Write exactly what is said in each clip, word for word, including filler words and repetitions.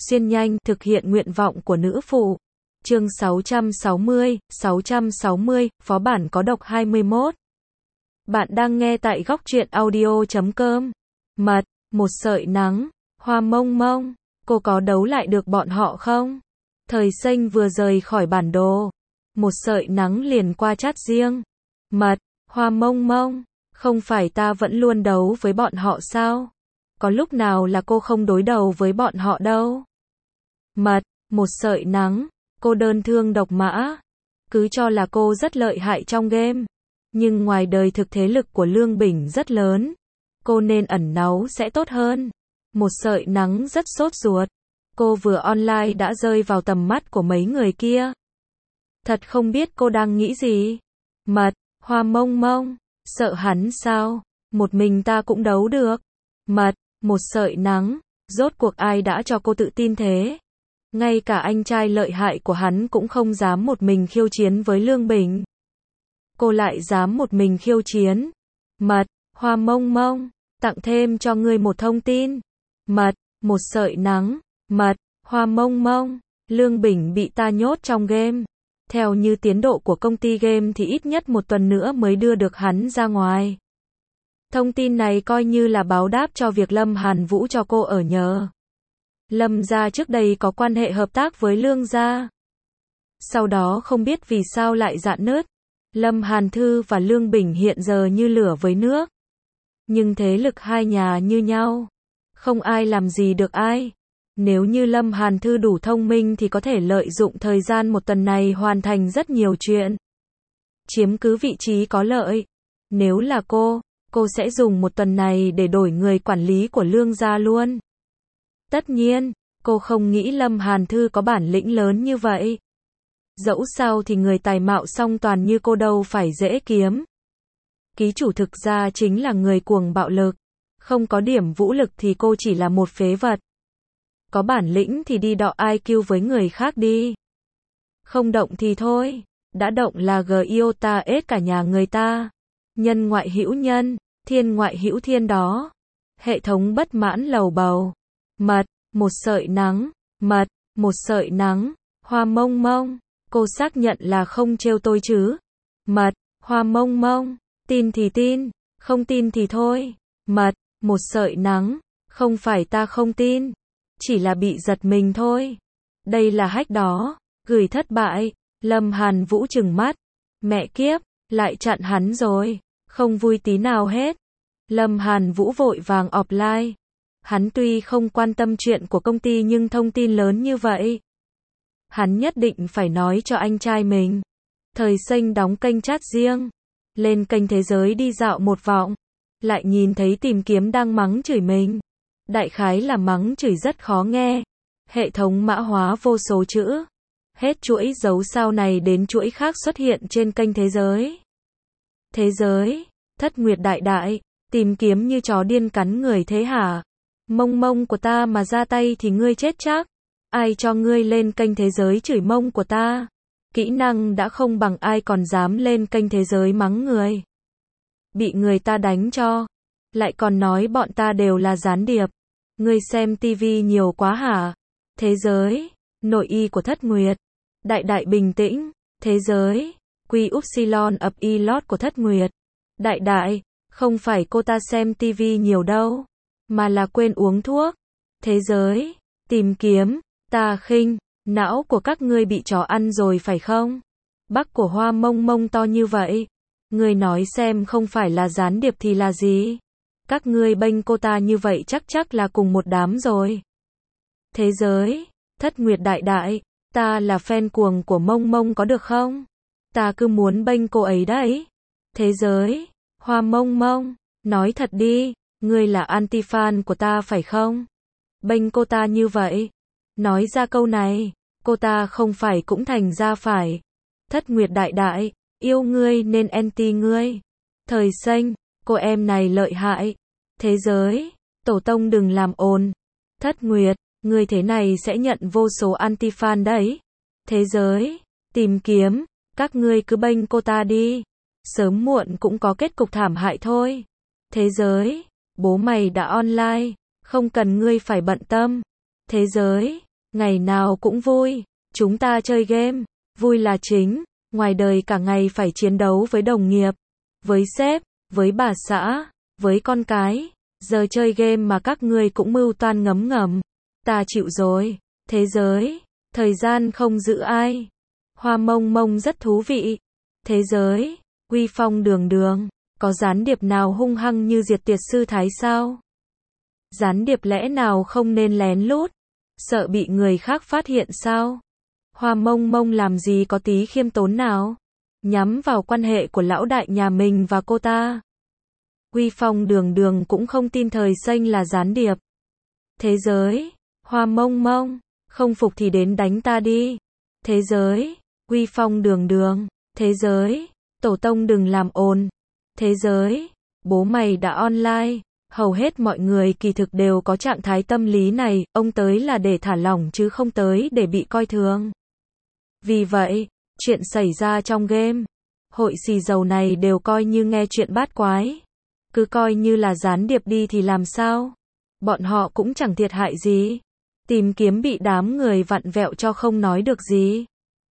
xuyên nhanh, thực hiện nguyện vọng của nữ phụ. Chương sáu trăm sáu mươi, sáu trăm sáu mươi, phó bản có độc hai mươi mốt. Bạn đang nghe tại góc truyện audio chấm com. Mật, một sợi nắng, Hoa Mông Mông, cô có đấu lại được bọn họ không? Thời Xanh vừa rời khỏi bản đồ. Một sợi nắng liền qua chat riêng. Mật, Hoa Mông Mông, không phải ta vẫn luôn đấu với bọn họ sao? Có lúc nào là cô không đối đầu với bọn họ đâu. Mật, một sợi nắng, cô đơn thương độc mã. Cứ cho là cô rất lợi hại trong game. Nhưng ngoài đời thực thế lực của Lương Bình rất lớn. Cô nên ẩn náu sẽ tốt hơn. Một sợi nắng rất sốt ruột. Cô vừa online đã rơi vào tầm mắt của mấy người kia. Thật không biết cô đang nghĩ gì. Mật, Hoa Mông Mông, sợ hắn sao? Một mình ta cũng đấu được. Mật, một sợi nắng, rốt cuộc ai đã cho cô tự tin thế? Ngay cả anh trai lợi hại của hắn cũng không dám một mình khiêu chiến với Lương Bình. Cô lại dám một mình khiêu chiến. Mật, Hoa Mông Mông, tặng thêm cho ngươi một thông tin. Mật, một sợi nắng. Mật, Hoa Mông Mông, Lương Bình bị ta nhốt trong game. Theo như tiến độ của công ty game thì ít nhất một tuần nữa mới đưa được hắn ra ngoài. Thông tin này coi như là báo đáp cho việc Lâm Hàn Vũ cho cô ở nhờ. Lâm gia trước đây có quan hệ hợp tác với Lương gia. Sau đó không biết vì sao lại rạn nứt. Lâm Hàn Thư và Lương Bình hiện giờ như lửa với nước. Nhưng thế lực hai nhà như nhau. Không ai làm gì được ai. Nếu như Lâm Hàn Thư đủ thông minh thì có thể lợi dụng thời gian một tuần này hoàn thành rất nhiều chuyện. Chiếm cứ vị trí có lợi. Nếu là cô, cô sẽ dùng một tuần này để đổi người quản lý của Lương gia luôn. Tất nhiên, cô không nghĩ Lâm Hàn Thư có bản lĩnh lớn như vậy. Dẫu sao thì người tài mạo song toàn như cô đâu phải dễ kiếm. Ký chủ thực ra chính là người cuồng bạo lực. Không có điểm vũ lực thì cô chỉ là một phế vật. Có bản lĩnh thì đi đọ i kiu với người khác đi. Không động thì thôi. Đã động là g iota ết cả nhà người ta. Nhân ngoại hữu nhân, thiên ngoại hữu thiên đó. Hệ thống bất mãn lầu bầu. Mật, một sợi nắng. Mật, một sợi nắng. Hoa Mông Mông, cô xác nhận là không trêu tôi chứ? Mật, Hoa Mông Mông, tin thì tin, không tin thì thôi. Mật, một sợi nắng, không phải ta không tin, chỉ là bị giật mình thôi. Đây là hack đó, gửi thất bại. Lâm Hàn Vũ trừng mắt. Mẹ kiếp, lại chặn hắn rồi, không vui tí nào hết. Lâm Hàn Vũ vội vàng offline. Hắn tuy không quan tâm chuyện của công ty nhưng thông tin lớn như vậy, hắn nhất định phải nói cho anh trai mình. Thời Xanh đóng kênh chat riêng, lên kênh thế giới đi dạo một vòng, lại nhìn thấy tìm kiếm đang mắng chửi mình. Đại khái là mắng chửi rất khó nghe. Hệ thống mã hóa vô số chữ. Hết chuỗi dấu sao này đến chuỗi khác xuất hiện trên kênh thế giới. Thế giới, Thất Nguyệt đại đại, tìm kiếm như chó điên cắn người thế hả? Mông mông của ta mà ra tay thì ngươi chết chắc. Ai cho ngươi lên kênh thế giới chửi mông của ta? Kỹ năng đã không bằng ai còn dám lên kênh thế giới mắng người. Bị người ta đánh cho. Lại còn nói bọn ta đều là gián điệp. Ngươi xem tivi nhiều quá hả? Thế giới, nội y của Thất Nguyệt. Đại đại bình tĩnh. Thế giới, quy upsilon ập y lót của Thất Nguyệt. Đại đại, không phải cô ta xem tivi nhiều đâu, mà là quên uống thuốc. Thế giới, tìm kiếm, ta khinh, não của các ngươi bị chó ăn rồi phải không? Bắc của Hoa Mông Mông to như vậy. Ngươi nói xem không phải là gián điệp thì là gì? Các ngươi bênh cô ta như vậy chắc chắc là cùng một đám rồi. Thế giới, Thất Nguyệt đại đại, ta là fan cuồng của Mông Mông có được không? Ta cứ muốn bênh cô ấy đấy. Thế giới, Hoa Mông Mông, nói thật đi, ngươi là anti-fan của ta phải không? Bênh cô ta như vậy. Nói ra câu này, cô ta không phải cũng thành ra phải. Thất Nguyệt đại đại, yêu ngươi nên anti ngươi. Thời Xanh, cô em này lợi hại. Thế giới, tổ tông đừng làm ồn. Thất Nguyệt, ngươi thế này sẽ nhận vô số anti-fan đấy. Thế giới, tìm kiếm, các ngươi cứ bênh cô ta đi. Sớm muộn cũng có kết cục thảm hại thôi. Thế giới, bố mày đã online, không cần ngươi phải bận tâm. Thế giới, Ngày nào cũng vui. Chúng ta chơi game. Vui là chính. Ngoài đời cả ngày phải chiến đấu với đồng nghiệp, với sếp, với bà xã, với con cái. Giờ chơi game mà các ngươi cũng mưu toan ngấm ngầm. Ta chịu rồi. Thế giới. Thời gian không giữ ai. Hoa mông mông rất thú vị. Thế giới. Uy phong đường đường. Có gián điệp nào hung hăng như Diệt Tiệt Sư Thái sao? Gián điệp lẽ nào không nên lén lút? Sợ bị người khác phát hiện sao? Hoa mông mông làm gì có tí khiêm tốn nào? Nhắm vào quan hệ của lão đại nhà mình và cô ta. Uy phong đường đường cũng không tin thời xanh là gián điệp. Thế giới. Hoa mông mông. Không phục thì đến đánh ta đi. Thế giới. Uy phong đường đường. Thế giới. Tổ tông đừng làm ồn. Thế giới. Bố mày đã online. Hầu hết mọi người kỳ thực đều có trạng thái tâm lý này, ông tới là để thả lỏng chứ không tới để bị coi thường. Vì vậy, chuyện xảy ra trong game, hội xì dầu này đều coi như nghe chuyện bát quái. Cứ coi như là gián điệp đi thì làm sao? Bọn họ cũng chẳng thiệt hại gì. Tìm kiếm bị đám người vặn vẹo cho không nói được gì.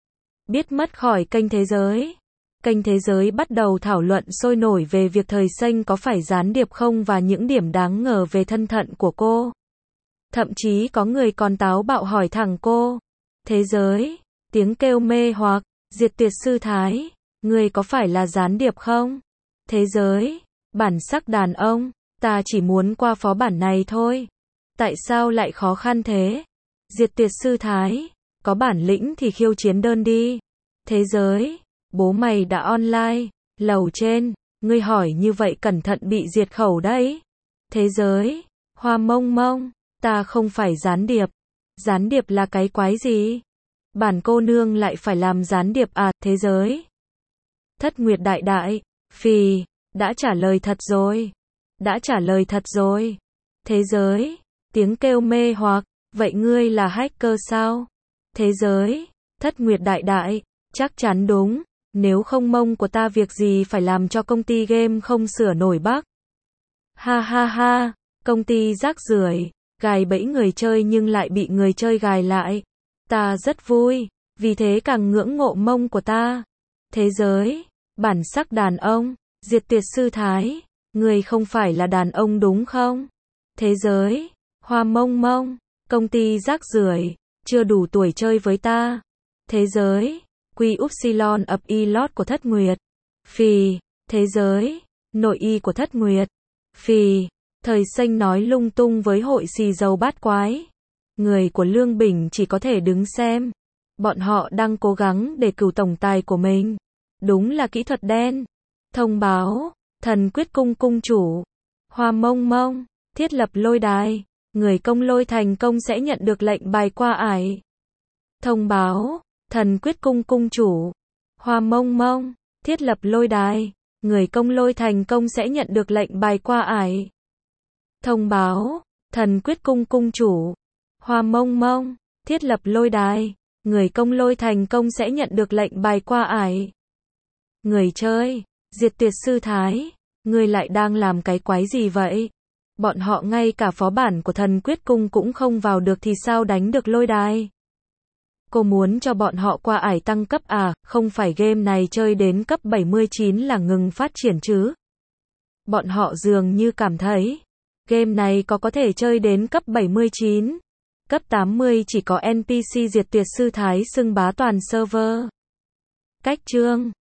Biết mất khỏi kênh Thế Giới. Kênh Thế Giới bắt đầu thảo luận sôi nổi về việc thời xanh có phải gián điệp không và những điểm đáng ngờ về thân phận của cô. Thậm chí có người còn táo bạo hỏi thẳng cô. Thế giới. Tiếng kêu mê hoặc. Diệt Tiệt Sư Thái. Người có phải là gián điệp không? Thế giới. Bản sắc đàn ông. Ta chỉ muốn qua phó bản này thôi. Tại sao lại khó khăn thế? Diệt Tiệt Sư Thái. Có bản lĩnh thì khiêu chiến đơn đi. Thế giới. Bố mày đã online. Lầu trên. Ngươi hỏi như vậy cẩn thận bị diệt khẩu đấy. Thế giới. Hoa mông mông. Ta không phải gián điệp. Gián điệp là cái quái gì? Bản cô nương lại phải làm gián điệp à? Thế giới. Thất Nguyệt đại đại. Phì. Đã trả lời thật rồi. Đã trả lời thật rồi. Thế giới. Tiếng kêu mê hoặc. Vậy ngươi là hacker sao? Thế giới. Thất Nguyệt đại đại. Chắc chắn đúng. Nếu không mông của ta việc gì phải làm cho công ty game không sửa nổi bug. Ha ha ha. Công ty rác rưởi. Gài bẫy người chơi nhưng lại bị người chơi gài lại. Ta rất vui. Vì thế càng ngưỡng mộ mông của ta. Thế giới. Bản sắc đàn ông. Diệt Tiệt Sư Thái. Người không phải là đàn ông đúng không? Thế giới. Hoa mông mông. Công ty rác rưởi. Chưa đủ tuổi chơi với ta. Thế giới. Quy Upsilon ập y lót của Thất Nguyệt. Phì. Thế giới. Nội y của Thất Nguyệt. Phì. Thời xanh nói lung tung với hội xì dầu bát quái. Người của Lương Bình chỉ có thể đứng xem. Bọn họ đang cố gắng để cửu tổng tài của mình. Đúng là kỹ thuật đen. Thông báo. Thần quyết cung cung chủ. Hoa mông mông. Thiết lập lôi đài. Người công lôi thành công sẽ nhận được lệnh bài qua ải. Thông báo. Thần quyết cung cung chủ. Hoa mông mông. Thiết lập lôi đài. Người công lôi thành công sẽ nhận được lệnh bài qua ải. Thông báo. Thần quyết cung cung chủ. Hoa mông mông. Thiết lập lôi đài. Người công lôi thành công sẽ nhận được lệnh bài qua ải. Người chơi. Diệt Tiệt Sư Thái. Người lại đang làm cái quái gì vậy? Bọn họ ngay cả phó bản của thần quyết cung cũng không vào được thì sao đánh được lôi đài? Cô muốn cho bọn họ qua ải tăng cấp à? Không phải game này chơi đến cấp bảy mươi chín là ngừng phát triển chứ? Bọn họ dường như cảm thấy game này có có thể chơi đến cấp bảy mươi chín. Cấp tám mươi chỉ có en pê xê Diệt Tiệt Sư Thái xưng bá toàn server. Cách chương